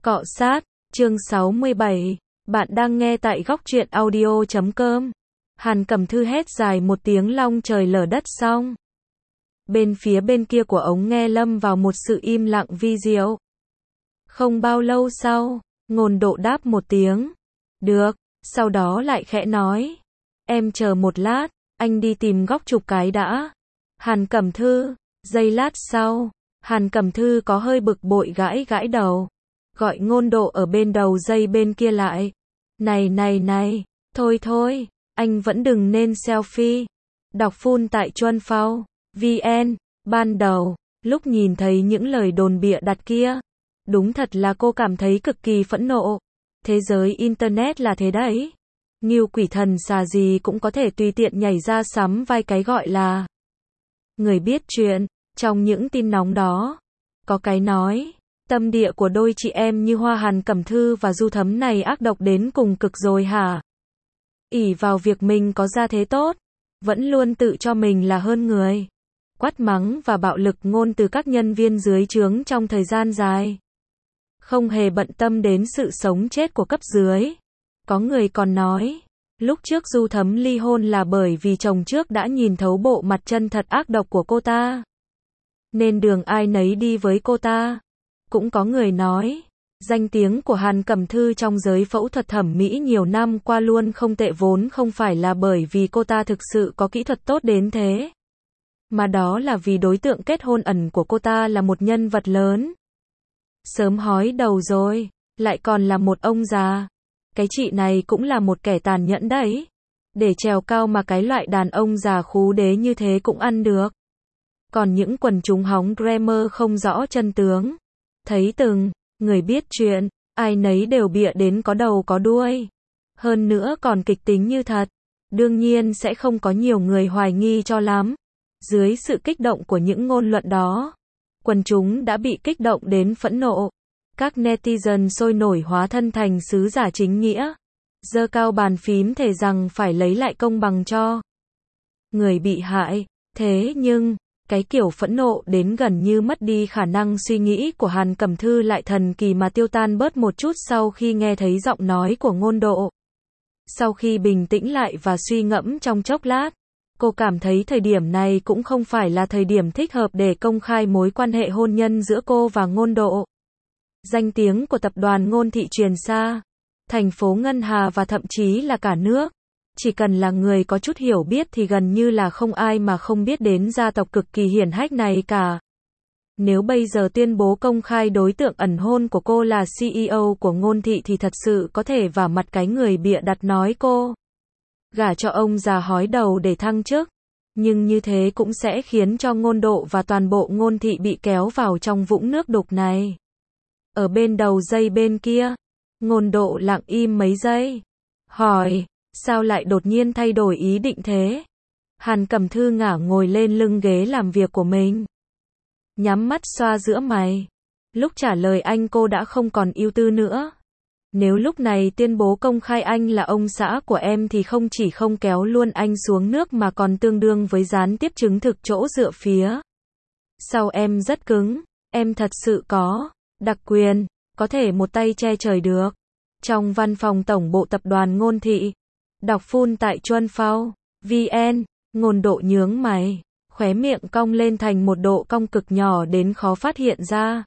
Cọ sát, chương 67. Bạn đang nghe tại góc truyện audio.com. Hàn Cẩm Thư hét dài một tiếng long trời lở đất xong. Bên phía bên kia của ống nghe lâm vào một sự im lặng vi diệu. Không bao lâu sau, Ngôn Độ đáp một tiếng. Được, sau đó lại khẽ nói. Em chờ một lát, anh đi tìm góc chụp cái đã. Hàn Cẩm Thư, giây lát sau, Hàn Cẩm Thư có hơi bực bội gãi gãi đầu. Gọi Ngôn Độ ở bên đầu dây bên kia lại. Này, thôi, anh vẫn đừng nên selfie. Đọc full tại Chuan Phao, VN, ban đầu, lúc nhìn thấy những lời đồn bịa đặt kia, đúng thật là cô cảm thấy cực kỳ phẫn nộ. Thế giới Internet là thế đấy. Ngưu quỷ thần xà gì cũng có thể tùy tiện nhảy ra sắm vai cái gọi là người biết chuyện. Trong những tin nóng đó, có cái nói, tâm địa của đôi chị em như Hoa Hàn Cẩm Thư và Du Thấm này ác độc đến cùng cực rồi hả? Ỷ vào việc mình có gia thế tốt, vẫn luôn tự cho mình là hơn người. Quát mắng và bạo lực ngôn từ các nhân viên dưới trướng trong thời gian dài. Không hề bận tâm đến sự sống chết của cấp dưới. Có người còn nói, lúc trước Du Thấm ly hôn là bởi vì chồng trước đã nhìn thấu bộ mặt chân thật ác độc của cô ta. Nên đường ai nấy đi với cô ta. Cũng có người nói, danh tiếng của Hàn Cẩm Thư trong giới phẫu thuật thẩm mỹ nhiều năm qua luôn không tệ vốn không phải là bởi vì cô ta thực sự có kỹ thuật tốt đến thế. Mà đó là vì đối tượng kết hôn ẩn của cô ta là một nhân vật lớn. Sớm hói đầu rồi, lại còn là một ông già. Cái chị này cũng là một kẻ tàn nhẫn đấy. Để trèo cao mà cái loại đàn ông già khú đế như thế cũng ăn được. Còn những quần chúng hóng grammar không rõ chân tướng. Thấy từng người biết chuyện, ai nấy đều bịa đến có đầu có đuôi. Hơn nữa còn kịch tính như thật. Đương nhiên sẽ không có nhiều người hoài nghi cho lắm. Dưới sự kích động của những ngôn luận đó, quần chúng đã bị kích động đến phẫn nộ. Các netizen sôi nổi hóa thân thành sứ giả chính nghĩa. Giơ cao bàn phím thề rằng phải lấy lại công bằng cho người bị hại. Thế nhưng, cái kiểu phẫn nộ đến gần như mất đi khả năng suy nghĩ của Hàn Cẩm Thư lại thần kỳ mà tiêu tan bớt một chút sau khi nghe thấy giọng nói của Ngôn Độ. Sau khi bình tĩnh lại và suy ngẫm trong chốc lát, cô cảm thấy thời điểm này cũng không phải là thời điểm thích hợp để công khai mối quan hệ hôn nhân giữa cô và Ngôn Độ. Danh tiếng của tập đoàn Ngôn Thị truyền xa, thành phố Ngân Hà và thậm chí là cả nước. Chỉ cần là người có chút hiểu biết thì gần như là không ai mà không biết đến gia tộc cực kỳ hiển hách này cả. Nếu bây giờ tuyên bố công khai đối tượng ẩn hôn của cô là CEO của Ngôn Thị thì thật sự có thể vả mặt cái người bịa đặt nói cô gả cho ông già hói đầu để thăng chức. Nhưng như thế cũng sẽ khiến cho Ngôn Độ và toàn bộ Ngôn Thị bị kéo vào trong vũng nước đục này. Ở bên đầu dây bên kia, Ngôn Độ lặng im mấy giây. Hỏi, sao lại đột nhiên thay đổi ý định thế? Hàn Cẩm Thư ngả ngồi lên lưng ghế làm việc của mình. Nhắm mắt xoa giữa mày. Lúc trả lời anh cô đã không còn ưu tư nữa. Nếu lúc này tuyên bố công khai anh là ông xã của em thì không chỉ không kéo luôn anh xuống nước mà còn tương đương với gián tiếp chứng thực chỗ dựa phía sau em rất cứng. Em thật sự có đặc quyền, có thể một tay che trời được. Trong văn phòng tổng bộ tập đoàn Ngôn Thị. Đọc full tại Chuan Phao, VN, Ngôn Độ nhướng mày, khóe miệng cong lên thành một độ cong cực nhỏ đến khó phát hiện ra.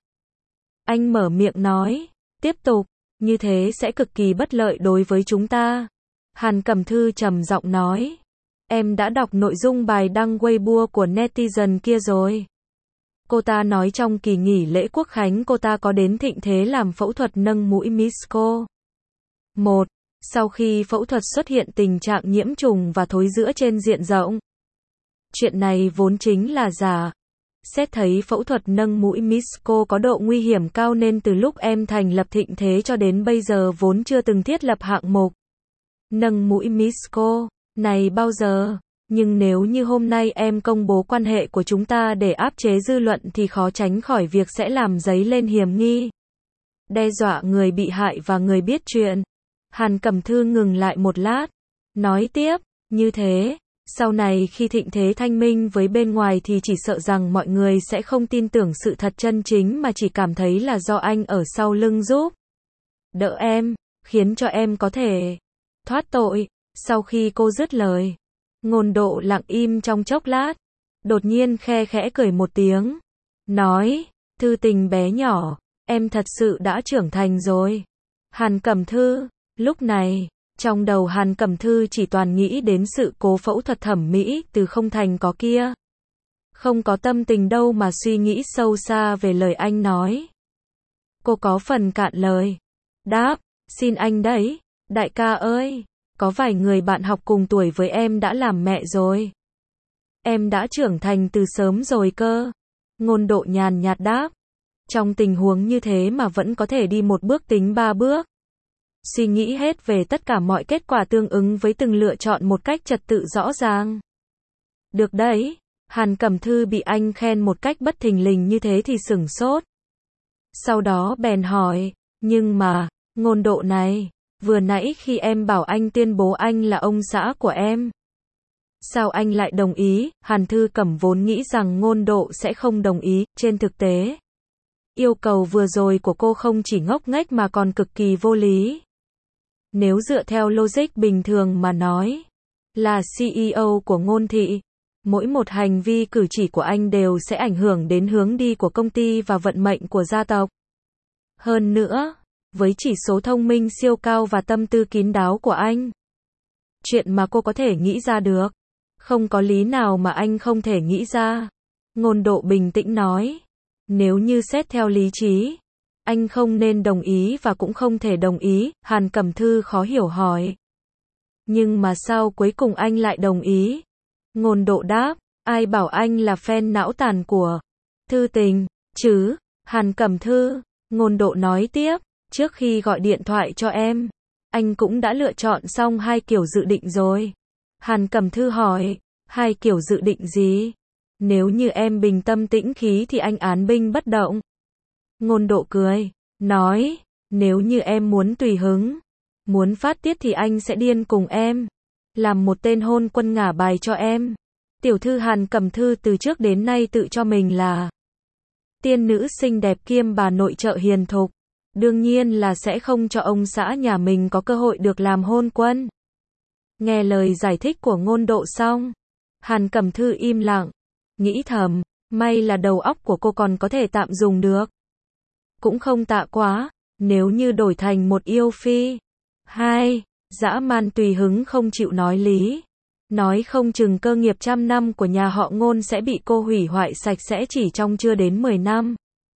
Anh mở miệng nói, tiếp tục, như thế sẽ cực kỳ bất lợi đối với chúng ta. Hàn Cẩm Thư trầm giọng nói, em đã đọc nội dung bài đăng Weibo của netizen kia rồi. Cô ta nói trong kỳ nghỉ lễ Quốc khánh cô ta có đến Thịnh Thế làm phẫu thuật nâng mũi Misco. 1. Sau khi phẫu thuật xuất hiện tình trạng nhiễm trùng và thối rữa trên diện rộng. Chuyện này vốn chính là giả. Xét thấy phẫu thuật nâng mũi Misco có độ nguy hiểm cao nên từ lúc em thành lập Thịnh Thế cho đến bây giờ vốn chưa từng thiết lập hạng mục nâng mũi Misco này bao giờ. Nhưng nếu như hôm nay em công bố quan hệ của chúng ta để áp chế dư luận thì khó tránh khỏi việc sẽ làm dấy lên hiểm nghi. Đe dọa người bị hại và người biết chuyện. Hàn Cẩm Thư ngừng lại một lát. Nói tiếp, như thế, sau này khi Thịnh Thế thanh minh với bên ngoài thì chỉ sợ rằng mọi người sẽ không tin tưởng sự thật chân chính mà chỉ cảm thấy là do anh ở sau lưng giúp. đỡ em, khiến cho em có thể thoát tội. Sau khi cô dứt lời, Ngôn Độ lặng im trong chốc lát, đột nhiên khe khẽ cười một tiếng, nói, Thư Tình bé nhỏ, em thật sự đã trưởng thành rồi. Hàn Cẩm Thư, lúc này, trong đầu Hàn Cẩm Thư chỉ toàn nghĩ đến sự cố phẫu thuật thẩm mỹ từ không thành có kia. Không có tâm tình đâu mà suy nghĩ sâu xa về lời anh nói. Cô có phần cạn lời. Đáp, xin anh đấy, đại ca ơi, có vài người bạn học cùng tuổi với em đã làm mẹ rồi. Em đã trưởng thành từ sớm rồi cơ. Ngôn Độ nhàn nhạt đáp. Trong tình huống như thế mà vẫn có thể đi một bước tính ba bước. Suy nghĩ hết về tất cả mọi kết quả tương ứng với từng lựa chọn một cách trật tự rõ ràng. Được đấy, Hàn Cẩm Thư bị anh khen một cách bất thình lình như thế thì sửng sốt. Sau đó bèn hỏi, nhưng mà, Ngôn Độ này, vừa nãy khi em bảo anh tuyên bố anh là ông xã của em, sao anh lại đồng ý? Hàn Thư Cẩm vốn nghĩ rằng Ngôn Độ sẽ không đồng ý, trên thực tế, yêu cầu vừa rồi của cô không chỉ ngốc nghếch mà còn cực kỳ vô lý. Nếu dựa theo logic bình thường mà nói, là CEO của Ngôn thị, mỗi một hành vi cử chỉ của anh đều sẽ ảnh hưởng đến hướng đi của công ty và vận mệnh của gia tộc. Hơn nữa, với chỉ số thông minh siêu cao và tâm tư kín đáo của anh, chuyện mà cô có thể nghĩ ra được, không có lý nào mà anh không thể nghĩ ra. Ngôn Độ bình tĩnh nói, nếu như xét theo lý trí, anh không nên đồng ý và cũng không thể đồng ý. Hàn Cẩm Thư khó hiểu hỏi, nhưng mà sao cuối cùng anh lại đồng ý? Ngôn Độ đáp, ai bảo anh là fan não tàn của Thư Tình, chứ? Hàn Cẩm Thư, Ngôn Độ nói tiếp, trước khi gọi điện thoại cho em, anh cũng đã lựa chọn xong hai kiểu dự định rồi. Hàn Cẩm Thư hỏi, hai kiểu dự định gì? Nếu như em bình tâm tĩnh khí thì anh án binh bất động. Ngôn Độ cười, nói, nếu như em muốn tùy hứng, muốn phát tiết thì anh sẽ điên cùng em, làm một tên hôn quân ngả bài cho em. Tiểu thư Hàn Cẩm Thư từ trước đến nay tự cho mình là tiên nữ xinh đẹp kiêm bà nội trợ hiền thục, đương nhiên là sẽ không cho ông xã nhà mình có cơ hội được làm hôn quân. Nghe lời giải thích của Ngôn Độ xong, Hàn Cẩm Thư im lặng, nghĩ thầm, may là đầu óc của cô còn có thể tạm dùng được. Cũng không tạ quá, nếu như đổi thành một yêu phi, hai, dã man tùy hứng không chịu nói lý, nói không chừng cơ nghiệp trăm năm của nhà họ Ngôn sẽ bị cô hủy hoại sạch sẽ chỉ trong chưa đến 10 năm.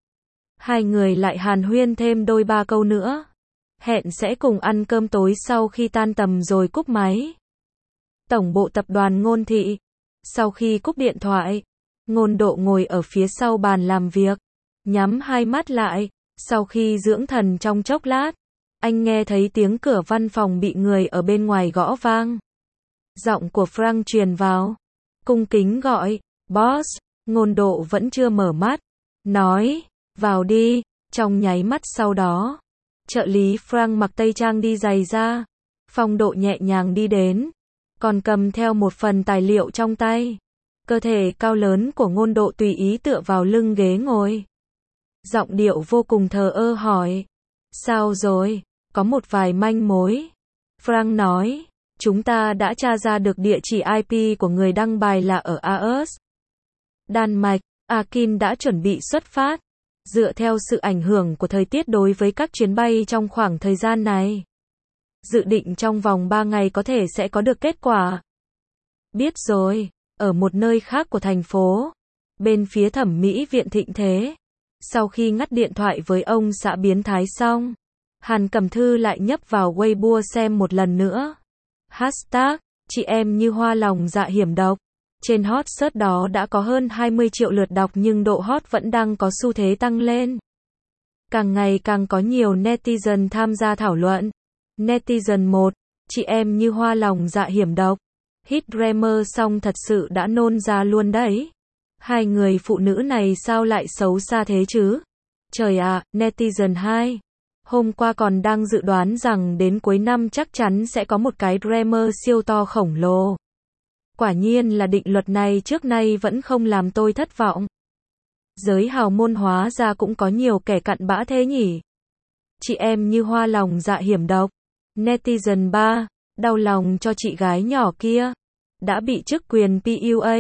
Hai người lại hàn huyên thêm đôi ba câu nữa, hẹn sẽ cùng ăn cơm tối sau khi tan tầm rồi cúp máy. Tổng bộ tập đoàn Ngôn thị. Sau khi cúp điện thoại, Ngôn Độ ngồi ở phía sau bàn làm việc, nhắm hai mắt lại, sau khi dưỡng thần trong chốc lát, anh nghe thấy tiếng cửa văn phòng bị người ở bên ngoài gõ vang. Giọng của Frank truyền vào, cung kính gọi, boss. Ngôn Độ vẫn chưa mở mắt, nói, vào đi. Trong nháy mắt sau đó, trợ lý Frank mặc tây trang đi giày ra, phong độ nhẹ nhàng đi đến, còn cầm theo một phần tài liệu trong tay. Cơ thể cao lớn của Ngôn Độ tùy ý tựa vào lưng ghế ngồi. Giọng điệu vô cùng thờ ơ hỏi, sao rồi, có một vài manh mối. Frank nói, chúng ta đã tra ra được địa chỉ IP của người đăng bài là ở Aarhus, Đan Mạch. Akin đã chuẩn bị xuất phát. Dựa theo sự ảnh hưởng của thời tiết đối với các chuyến bay trong khoảng thời gian này, dự định trong vòng 3 ngày có thể sẽ có được kết quả. Biết rồi, ở một nơi khác của thành phố, bên phía thẩm mỹ viện Thịnh Thế. Sau khi ngắt điện thoại với ông xã biến thái xong, Hàn Cẩm Thư lại nhấp vào Weibo xem một lần nữa. Hashtag, chị em như hoa lòng dạ hiểm độc. Trên hot search đó đã có hơn 20 triệu lượt đọc nhưng độ hot vẫn đang có xu thế tăng lên. Càng ngày càng có nhiều netizen tham gia thảo luận. Netizen 1, chị em như hoa lòng dạ hiểm độc. Hit Dreamer xong thật sự đã nôn ra luôn đấy. Hai người phụ nữ này sao lại xấu xa thế chứ? Trời ạ, Netizen 2. Hôm qua còn đang dự đoán rằng đến cuối năm chắc chắn sẽ có một cái Dreamer siêu to khổng lồ. Quả nhiên là định luật này trước nay vẫn không làm tôi thất vọng. Giới hào môn hóa ra cũng có nhiều kẻ cặn bã thế nhỉ? Chị em như hoa lòng dạ hiểm độc. Netizen 3, đau lòng cho chị gái nhỏ kia. Đã bị chức quyền PUA.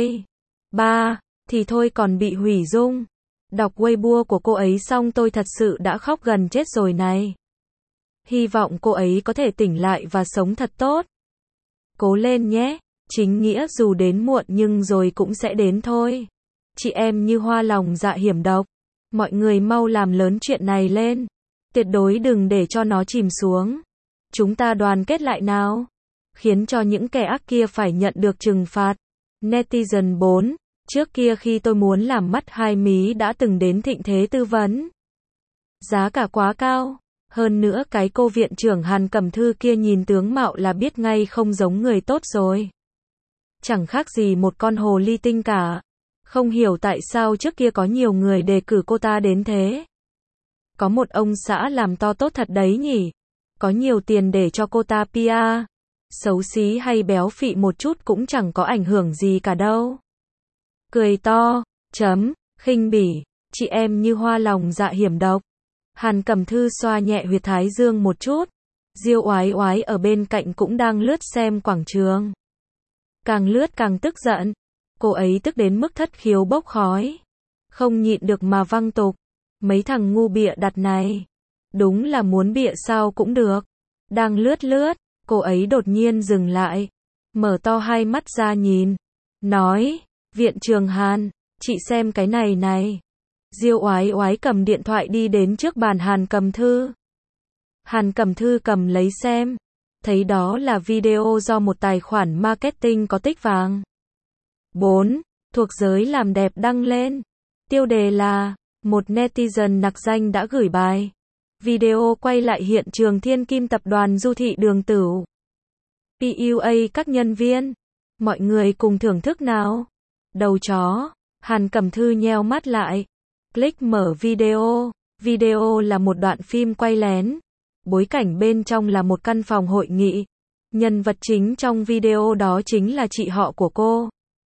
3, thì thôi còn bị hủy dung. Đọc Weibo của cô ấy xong tôi thật sự đã khóc gần chết rồi này. Hy vọng cô ấy có thể tỉnh lại và sống thật tốt. Cố lên nhé, chính nghĩa dù đến muộn nhưng rồi cũng sẽ đến thôi. Chị em như hoa lòng dạ hiểm độc. Mọi người mau làm lớn chuyện này lên. Tuyệt đối đừng để cho nó chìm xuống. Chúng ta đoàn kết lại nào. Khiến cho những kẻ ác kia phải nhận được trừng phạt. Netizen 4, trước kia khi tôi muốn làm mắt hai mí đã từng đến Thịnh Thế tư vấn. Giá cả quá cao. Hơn nữa cái cô viện trưởng Hàn Cẩm Thư kia nhìn tướng mạo là biết ngay không giống người tốt rồi. Chẳng khác gì một con hồ ly tinh cả. Không hiểu tại sao trước kia có nhiều người đề cử cô ta đến thế. Có một ông xã làm to tốt thật đấy nhỉ. Có nhiều tiền để cho cô ta PR. Xấu xí hay béo phị một chút cũng chẳng có ảnh hưởng gì cả đâu. Cười to, khinh bỉ, chị em như hoa lòng dạ hiểm độc. Hàn Cẩm Thư xoa nhẹ huyệt thái dương một chút. Diêu Oái Oái ở bên cạnh cũng đang lướt xem quảng trường. Càng lướt càng tức giận. Cô ấy tức đến mức thất khiếu bốc khói. Không nhịn được mà văng tục. Mấy thằng ngu bịa đặt này. Đúng là muốn bịa sao cũng được. Đang lướt lướt, cô ấy đột nhiên dừng lại. Mở to hai mắt ra nhìn. Nói, viện trưởng Hàn, chị xem cái này này. Diêu Oái Oái cầm điện thoại đi đến trước bàn Hàn Cẩm Thư. Hàn Cẩm Thư cầm lấy xem. Thấy đó là video do một tài khoản marketing có tích vàng 4, thuộc giới làm đẹp đăng lên. Tiêu đề là, một netizen nặc danh đã gửi bài. Video quay lại hiện trường Thiên Kim tập đoàn Du Thị Đường Tửu. PUA các nhân viên. Mọi người cùng thưởng thức nào. Đầu chó. Hàn Cẩm Thư nheo mắt lại. Click mở video. Video là một đoạn phim quay lén. Bối cảnh bên trong là một căn phòng hội nghị. Nhân vật chính trong video đó chính là chị họ của cô.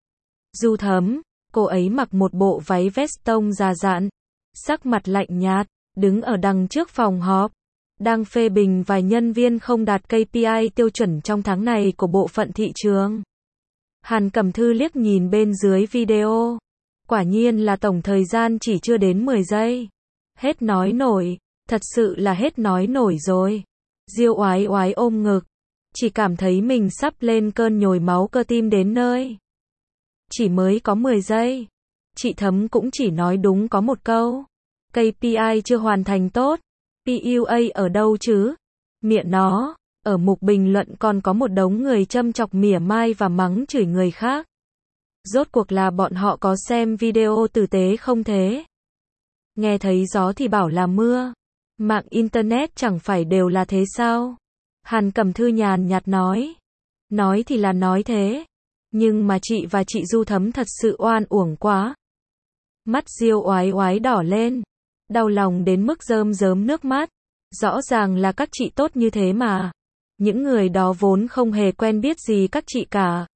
Du Thấm. Cô ấy mặc một bộ váy vest tông già dặn. Sắc mặt lạnh nhạt. Đứng ở đằng trước phòng họp. Đang phê bình vài nhân viên không đạt KPI tiêu chuẩn trong tháng này của bộ phận thị trường. Hàn Cẩm Thư liếc nhìn bên dưới video. Quả nhiên là tổng thời gian chỉ chưa đến 10 giây. Hết nói nổi. Thật sự là hết nói nổi rồi. Diêu Oái Oái ôm ngực. Chỉ cảm thấy mình sắp lên cơn nhồi máu cơ tim đến nơi. Chỉ mới có 10 giây. Chị Thấm cũng chỉ nói đúng có một câu. KPI chưa hoàn thành tốt. PUA ở đâu chứ? Miệng nó. Ở mục bình luận còn có một đống người châm chọc mỉa mai và mắng chửi người khác. Rốt cuộc là bọn họ có xem video tử tế không thế? Nghe thấy gió thì bảo là mưa. Mạng internet chẳng phải đều là thế sao? Hàn Cẩm Thư nhàn nhạt nói. Nói thì là nói thế. Nhưng mà chị và chị Du Thấm thật sự oan uổng quá. Mắt Diêu Oái Oái đỏ lên. Đau lòng đến mức rơm rớm nước mắt. Rõ ràng là các chị tốt như thế mà. Những người đó vốn không hề quen biết gì các chị cả.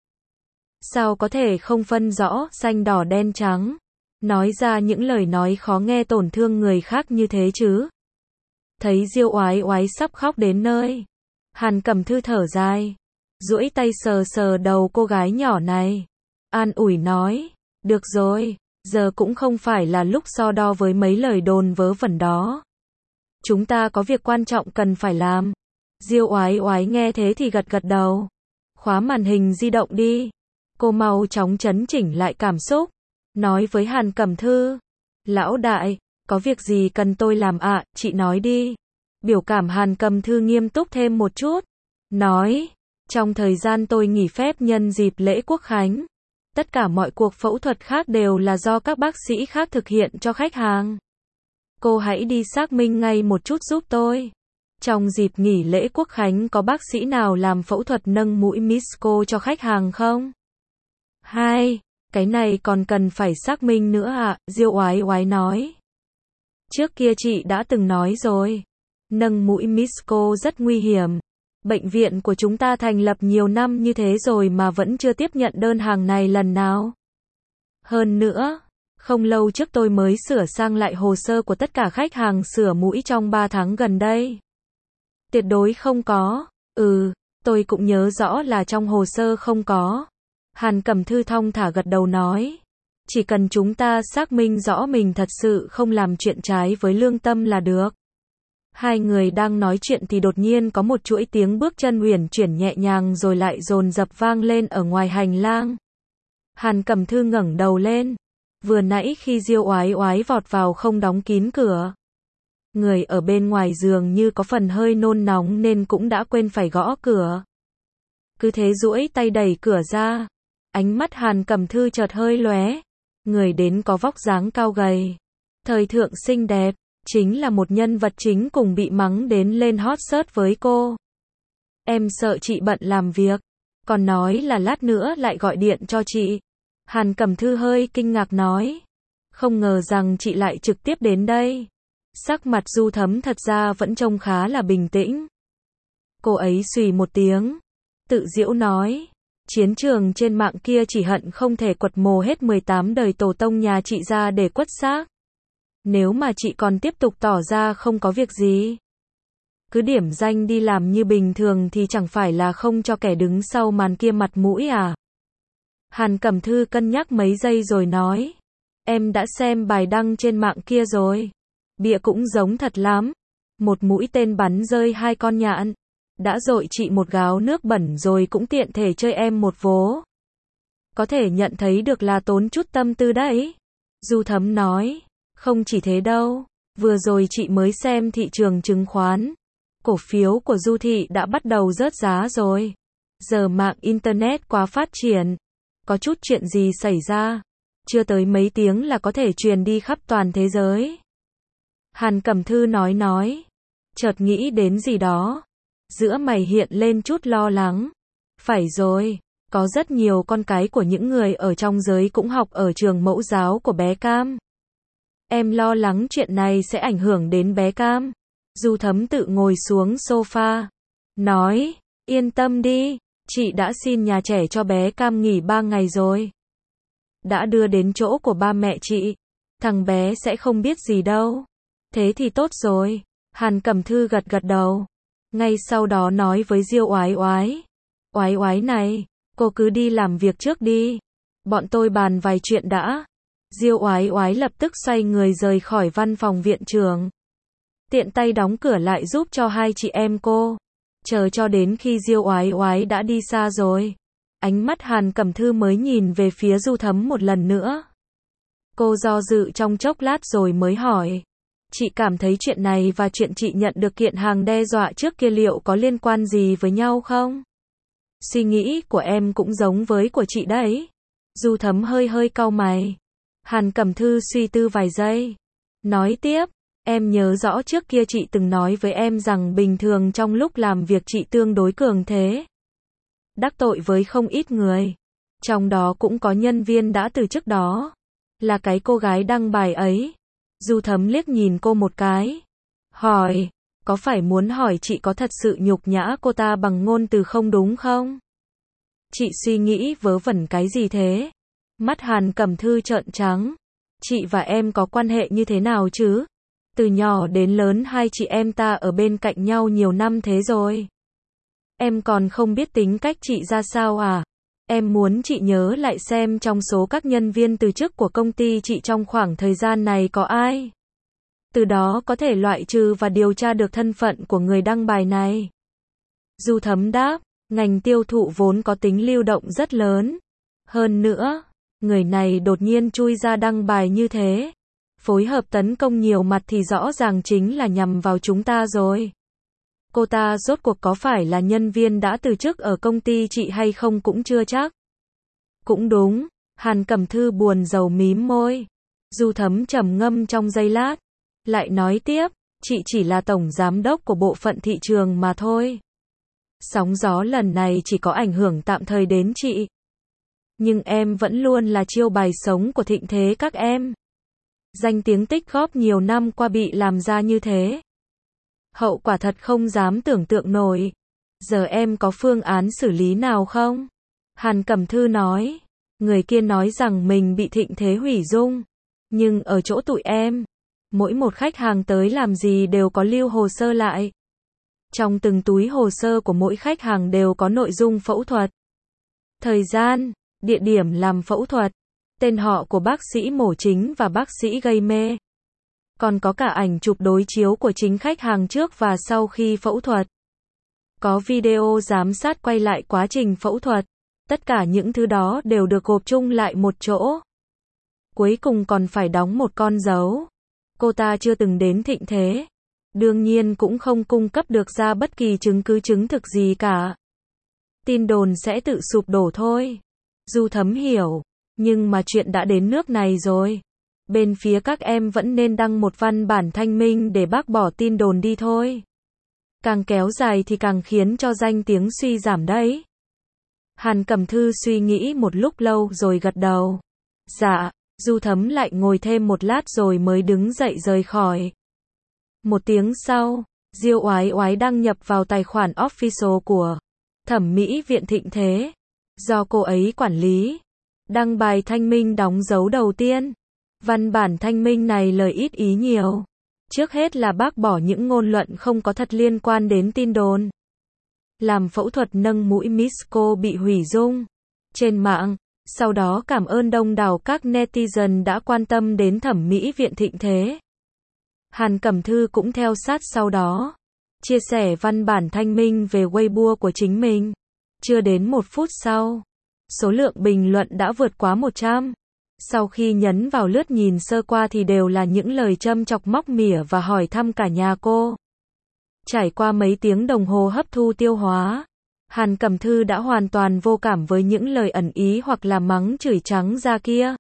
Sao có thể không phân rõ xanh đỏ đen trắng? Nói ra những lời nói khó nghe tổn thương người khác như thế chứ? Thấy Diêu Oái Oái sắp khóc đến nơi. Hàn Cẩm Thư thở dài. Duỗi tay sờ sờ đầu cô gái nhỏ này. An ủi nói. Được rồi, giờ cũng không phải là lúc so đo với mấy lời đồn vớ vẩn đó. Chúng ta có việc quan trọng cần phải làm. Diêu Oái Oái nghe thế thì gật gật đầu. Khóa màn hình di động đi. Cô mau chóng chấn chỉnh lại cảm xúc. Nói với Hàn Cẩm Thư. Lão đại, có việc gì cần tôi làm ạ, chị nói đi. Biểu cảm Hàn Cẩm Thư nghiêm túc thêm một chút. Nói, trong thời gian tôi nghỉ phép nhân dịp lễ Quốc Khánh. Tất cả mọi cuộc phẫu thuật khác đều là do các bác sĩ khác thực hiện cho khách hàng. Cô hãy đi xác minh ngay một chút giúp tôi. Trong dịp nghỉ lễ Quốc Khánh có bác sĩ nào làm phẫu thuật nâng mũi Misco cho khách hàng không? 2. Cái này còn cần phải xác minh nữa ạ, Diêu Oái Oái nói. Trước kia chị đã từng nói rồi. Nâng mũi Misco rất nguy hiểm. Bệnh viện của chúng ta thành lập nhiều năm như thế rồi mà vẫn chưa tiếp nhận đơn hàng này lần nào. Hơn nữa, Không lâu trước tôi mới sửa sang lại hồ sơ của tất cả khách hàng sửa mũi trong 3 tháng gần đây. Tuyệt đối không có. Tôi cũng nhớ rõ là trong hồ sơ không có. Hàn Cẩm Thư thong thả gật đầu nói. Chỉ cần chúng ta xác minh rõ mình thật sự không làm chuyện trái với lương tâm là được. Hai người đang nói chuyện thì đột nhiên có một chuỗi tiếng bước chân uyển chuyển nhẹ nhàng rồi lại dồn dập vang lên ở ngoài hành lang. Hàn Cẩm Thư ngẩng đầu lên. Vừa nãy khi Diêu Oái Oái vọt vào không đóng kín cửa. Người ở bên ngoài giường như có phần hơi nôn nóng nên cũng đã quên phải gõ cửa. Cứ thế duỗi tay đẩy cửa ra. Ánh mắt Hàn Cẩm Thư chợt hơi lóe. Người đến có vóc dáng cao gầy. Thời thượng xinh đẹp. Chính là một nhân vật chính cùng bị mắng đến lên hot search với cô. Em sợ chị bận làm việc. Còn nói là lát nữa lại gọi điện cho chị. Hàn Cẩm Thư hơi kinh ngạc nói. Không ngờ rằng chị lại trực tiếp đến đây. Sắc mặt Du Thấm thật ra vẫn trông khá là bình tĩnh. Cô ấy xùy một tiếng. Tự giễu nói. Chiến trường trên mạng kia chỉ hận không thể quật mồ hết 18 đời tổ tông nhà chị ra để quất xác. Nếu mà chị còn tiếp tục tỏ ra không có việc gì. Cứ điểm danh đi làm như bình thường thì chẳng phải là không cho kẻ đứng sau màn kia mặt mũi à? Hàn Cẩm Thư cân nhắc mấy giây rồi nói. Em đã xem bài đăng trên mạng kia rồi. Bịa cũng giống thật lắm. Một mũi tên bắn rơi 2 con nhạn. Đã dội chị một gáo nước bẩn rồi cũng tiện thể chơi em một vố. Có thể nhận thấy được là tốn chút tâm tư đấy. Du Thấm nói. Không chỉ thế đâu. Vừa rồi chị mới xem thị trường chứng khoán. Cổ phiếu của Du Thị đã bắt đầu rớt giá rồi. Giờ mạng Internet quá phát triển. Có chút chuyện gì xảy ra. Chưa tới mấy tiếng là có thể truyền đi khắp toàn thế giới. Hàn Cẩm Thư nói. Chợt nghĩ đến gì đó. Giữa mày hiện lên chút lo lắng. Phải rồi. Có rất nhiều con cái của những người ở trong giới cũng học ở trường mẫu giáo của bé Cam. Em lo lắng chuyện này sẽ ảnh hưởng đến bé Cam. Du Thấm tự ngồi xuống sofa. Nói. Yên tâm đi. Chị đã xin nhà trẻ cho bé Cam nghỉ 3 ngày rồi. Đã đưa đến chỗ của ba mẹ chị. Thằng bé sẽ không biết gì đâu. Thế thì tốt rồi. Hàn Cẩm Thư gật đầu. Ngay sau đó nói với Diêu Oái Oái. Oái Oái này, cô cứ đi làm việc trước đi. Bọn tôi bàn vài chuyện đã. Diêu Oái Oái lập tức xoay người rời khỏi văn phòng viện trưởng. Tiện tay đóng cửa lại giúp cho hai chị em cô. Chờ cho đến khi Diêu Oái Oái đã đi xa rồi. Ánh mắt Hàn Cẩm Thư mới nhìn về phía Du Thấm một lần nữa. Cô do dự trong chốc lát rồi mới hỏi. Chị cảm thấy chuyện này và chuyện chị nhận được kiện hàng đe dọa trước kia liệu có liên quan gì với nhau không? Suy nghĩ của em cũng giống với của chị đấy. Du Thấm hơi cau mày. Hàn Cẩm Thư suy tư vài giây. Nói tiếp. Em nhớ rõ trước kia chị từng nói với em rằng bình thường trong lúc làm việc chị tương đối cường thế. Đắc tội với không ít người. Trong đó cũng có nhân viên đã từ chức đó. Là cái cô gái đăng bài ấy. Du Thấm liếc nhìn cô một cái. Hỏi. Có phải muốn hỏi chị có thật sự nhục nhã cô ta bằng ngôn từ không đúng không? Chị suy nghĩ vớ vẩn cái gì thế? Mắt Hàn Cẩm Thư trợn trắng. Chị và em có quan hệ như thế nào chứ? Từ nhỏ đến lớn hai chị em ta ở bên cạnh nhau nhiều năm thế rồi. Em còn không biết tính cách chị ra sao à? Em muốn chị nhớ lại xem trong số các nhân viên từ chức của công ty chị trong khoảng thời gian này có ai. Từ đó có thể loại trừ và điều tra được thân phận của người đăng bài này. Du Thấm đáp, ngành tiêu thụ vốn có tính lưu động rất lớn. Hơn nữa, người này đột nhiên chui ra đăng bài như thế. Phối hợp tấn công nhiều mặt thì rõ ràng chính là nhằm vào chúng ta rồi. Cô ta rốt cuộc có phải là nhân viên đã từ chức ở công ty chị hay không cũng chưa chắc. Cũng đúng, Hàn Cẩm Thư buồn rầu mím môi. Du Thấm trầm ngâm trong giây lát. Lại nói tiếp, chị chỉ là tổng giám đốc của bộ phận thị trường mà thôi. Sóng gió lần này chỉ có ảnh hưởng tạm thời đến chị. Nhưng em vẫn luôn là chiêu bài sống của thịnh thế các em. Danh tiếng tích góp nhiều năm qua bị làm ra như thế. Hậu quả thật không dám tưởng tượng nổi. Giờ em có phương án xử lý nào không? Hàn Cẩm Thư nói. Người kia nói rằng mình bị thịnh thế hủy dung. Nhưng ở chỗ tụi em, mỗi một khách hàng tới làm gì đều có lưu hồ sơ lại. Trong từng túi hồ sơ của mỗi khách hàng đều có nội dung phẫu thuật, thời gian, địa điểm làm phẫu thuật, tên họ của bác sĩ mổ chính và bác sĩ gây mê. Còn có cả ảnh chụp đối chiếu của chính khách hàng trước và sau khi phẫu thuật. Có video giám sát quay lại quá trình phẫu thuật. Tất cả những thứ đó đều được gộp chung lại một chỗ. Cuối cùng còn phải đóng một con dấu. Cô ta chưa từng đến Thịnh Thế. Đương nhiên cũng không cung cấp được ra bất kỳ chứng cứ chứng thực gì cả. Tin đồn sẽ tự sụp đổ thôi. Du Thấm hiểu. Nhưng mà chuyện đã đến nước này rồi. Bên phía các em vẫn nên đăng một văn bản thanh minh để bác bỏ tin đồn đi thôi. Càng kéo dài thì càng khiến cho danh tiếng suy giảm đấy. Hàn Cẩm Thư suy nghĩ một lúc lâu rồi gật đầu. Dạ, Du Thấm lại ngồi thêm một lát rồi mới đứng dậy rời khỏi. Một tiếng sau, Diêu Oái Oái đăng nhập vào tài khoản official của Thẩm mỹ viện Thịnh Thế. Do cô ấy quản lý. Đăng bài thanh minh đóng dấu đầu tiên. Văn bản thanh minh này lời ít ý nhiều. Trước hết là bác bỏ những ngôn luận không có thật liên quan đến tin đồn. Làm phẫu thuật nâng mũi Miss Cô bị hủy dung trên mạng. Sau đó cảm ơn đông đảo các netizen đã quan tâm đến Thẩm mỹ viện Thịnh Thế. Hàn Cẩm Thư cũng theo sát sau đó. Chia sẻ văn bản thanh minh về Weibo của chính mình. Chưa đến 1 phút sau, số lượng bình luận đã vượt quá 100. Sau khi nhấn vào lướt nhìn sơ qua thì đều là những lời châm chọc móc mỉa và hỏi thăm cả nhà cô. Trải qua mấy tiếng đồng hồ hấp thu tiêu hóa, Hàn Cẩm Thư đã hoàn toàn vô cảm với những lời ẩn ý hoặc là mắng chửi trắng ra kia.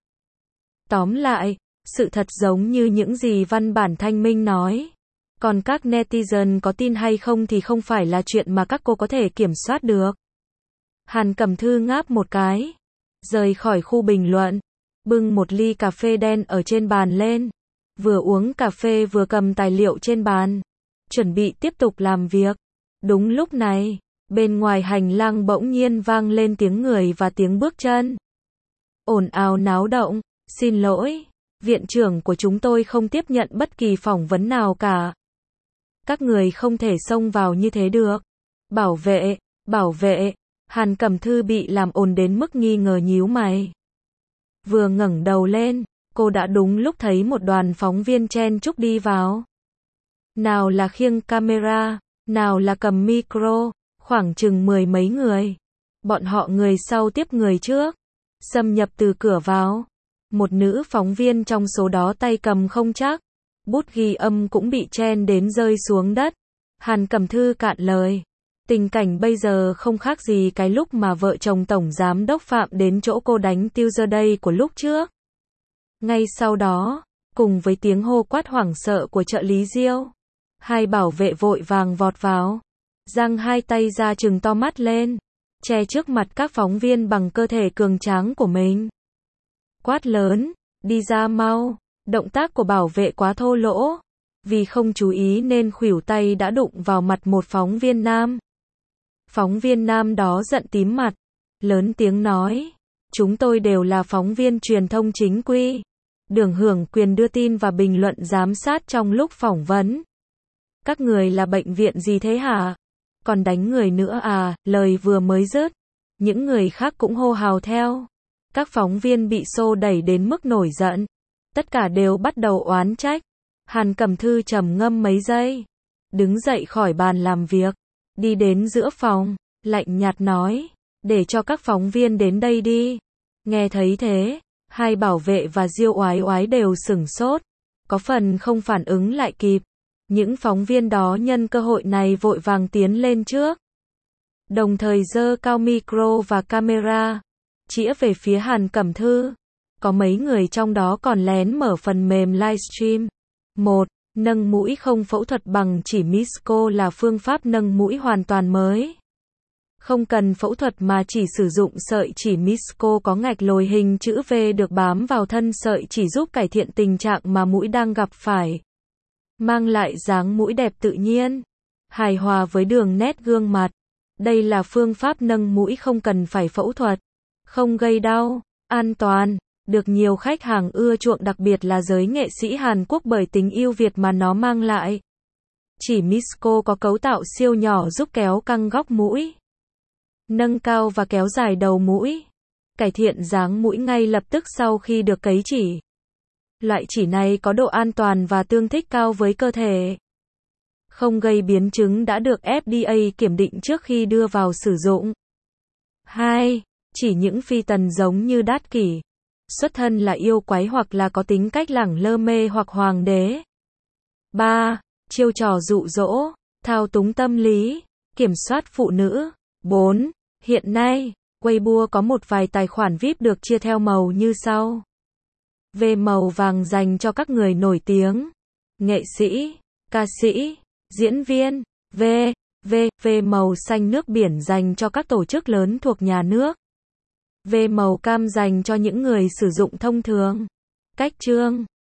Tóm lại, sự thật giống như những gì văn bản thanh minh nói. Còn các netizen có tin hay không thì không phải là chuyện mà các cô có thể kiểm soát được. Hàn Cẩm Thư ngáp một cái, rời khỏi khu bình luận, bưng một ly cà phê đen ở trên bàn lên, vừa uống cà phê vừa cầm tài liệu trên bàn, chuẩn bị tiếp tục làm việc. Đúng lúc này, bên ngoài hành lang bỗng nhiên vang lên tiếng người và tiếng bước chân. Ồn ào náo động, xin lỗi, viện trưởng của chúng tôi không tiếp nhận bất kỳ phỏng vấn nào cả. Các người không thể xông vào như thế được. Bảo vệ, Hàn Cẩm Thư bị làm ồn đến mức nghi ngờ nhíu mày. Vừa ngẩng đầu lên, cô đã đúng lúc thấy một đoàn phóng viên chen chúc đi vào. Nào là khiêng camera, nào là cầm micro, khoảng chừng 10 mấy người. Bọn họ người sau tiếp người trước, xâm nhập từ cửa vào. Một nữ phóng viên trong số đó tay cầm không chắc, bút ghi âm cũng bị chen đến rơi xuống đất. Hàn Cẩm Thư cạn lời. Tình cảnh bây giờ không khác gì cái lúc mà vợ chồng Tổng Giám đốc Phạm đến chỗ cô đánh tiêu giờ đây của lúc trước. Ngay sau đó, cùng với tiếng hô quát hoảng sợ của trợ lý Diêu, hai bảo vệ vội vàng vọt vào, giang hai tay ra trừng to mắt lên, che trước mặt các phóng viên bằng cơ thể cường tráng của mình. Quát lớn, đi ra mau, động tác của bảo vệ quá thô lỗ, vì không chú ý nên khuỷu tay đã đụng vào mặt một phóng viên nam. Phóng viên nam đó giận tím mặt, lớn tiếng nói, chúng tôi đều là phóng viên truyền thông chính quy, được hưởng quyền đưa tin và bình luận giám sát trong lúc phỏng vấn. Các người là bệnh viện gì thế hả? Còn đánh người nữa à? Lời vừa mới dứt, những người khác cũng hô hào theo. Các phóng viên bị xô đẩy đến mức nổi giận. Tất cả đều bắt đầu oán trách. Hàn Cẩm Thư trầm ngâm mấy giây, đứng dậy khỏi bàn làm việc, đi đến giữa phòng, lạnh nhạt nói, để cho các phóng viên đến đây đi. Nghe thấy thế, hai bảo vệ và Diêu Oái Oái đều sửng sốt, có phần không phản ứng lại kịp. Những phóng viên đó nhân cơ hội này vội vàng tiến lên trước, đồng thời giơ cao micro và camera, chĩa về phía Hàn Cẩm Thư. Có mấy người trong đó còn lén mở phần mềm livestream. 1. Nâng mũi không phẫu thuật bằng chỉ Misco là phương pháp nâng mũi hoàn toàn mới. Không cần phẫu thuật mà chỉ sử dụng sợi chỉ Misco có ngạch lồi hình chữ V được bám vào thân sợi chỉ giúp cải thiện tình trạng mà mũi đang gặp phải. Mang lại dáng mũi đẹp tự nhiên, hài hòa với đường nét gương mặt. Đây là phương pháp nâng mũi không cần phải phẫu thuật, không gây đau, an toàn, được nhiều khách hàng ưa chuộng, đặc biệt là giới nghệ sĩ Hàn Quốc bởi tính ưu việt mà nó mang lại. Chỉ Misco có cấu tạo siêu nhỏ giúp kéo căng góc mũi, nâng cao và kéo dài đầu mũi, cải thiện dáng mũi ngay lập tức sau khi được cấy chỉ. Loại chỉ này có độ an toàn và tương thích cao với cơ thể, không gây biến chứng, đã được FDA kiểm định trước khi đưa vào sử dụng. 2. Chỉ những phi tần giống như Đát Kỷ, xuất thân là yêu quái hoặc là có tính cách lẳng lơ mê hoặc hoàng đế. 3. Chiêu trò dụ dỗ, thao túng tâm lý, kiểm soát phụ nữ. 4. Hiện nay, Weibo có một vài tài khoản VIP được chia theo màu như sau. V. Màu vàng dành cho các người nổi tiếng, nghệ sĩ, ca sĩ, diễn viên. V. Màu xanh nước biển dành cho các tổ chức lớn thuộc nhà nước. V. Màu cam dành cho những người sử dụng thông thường. Cách chương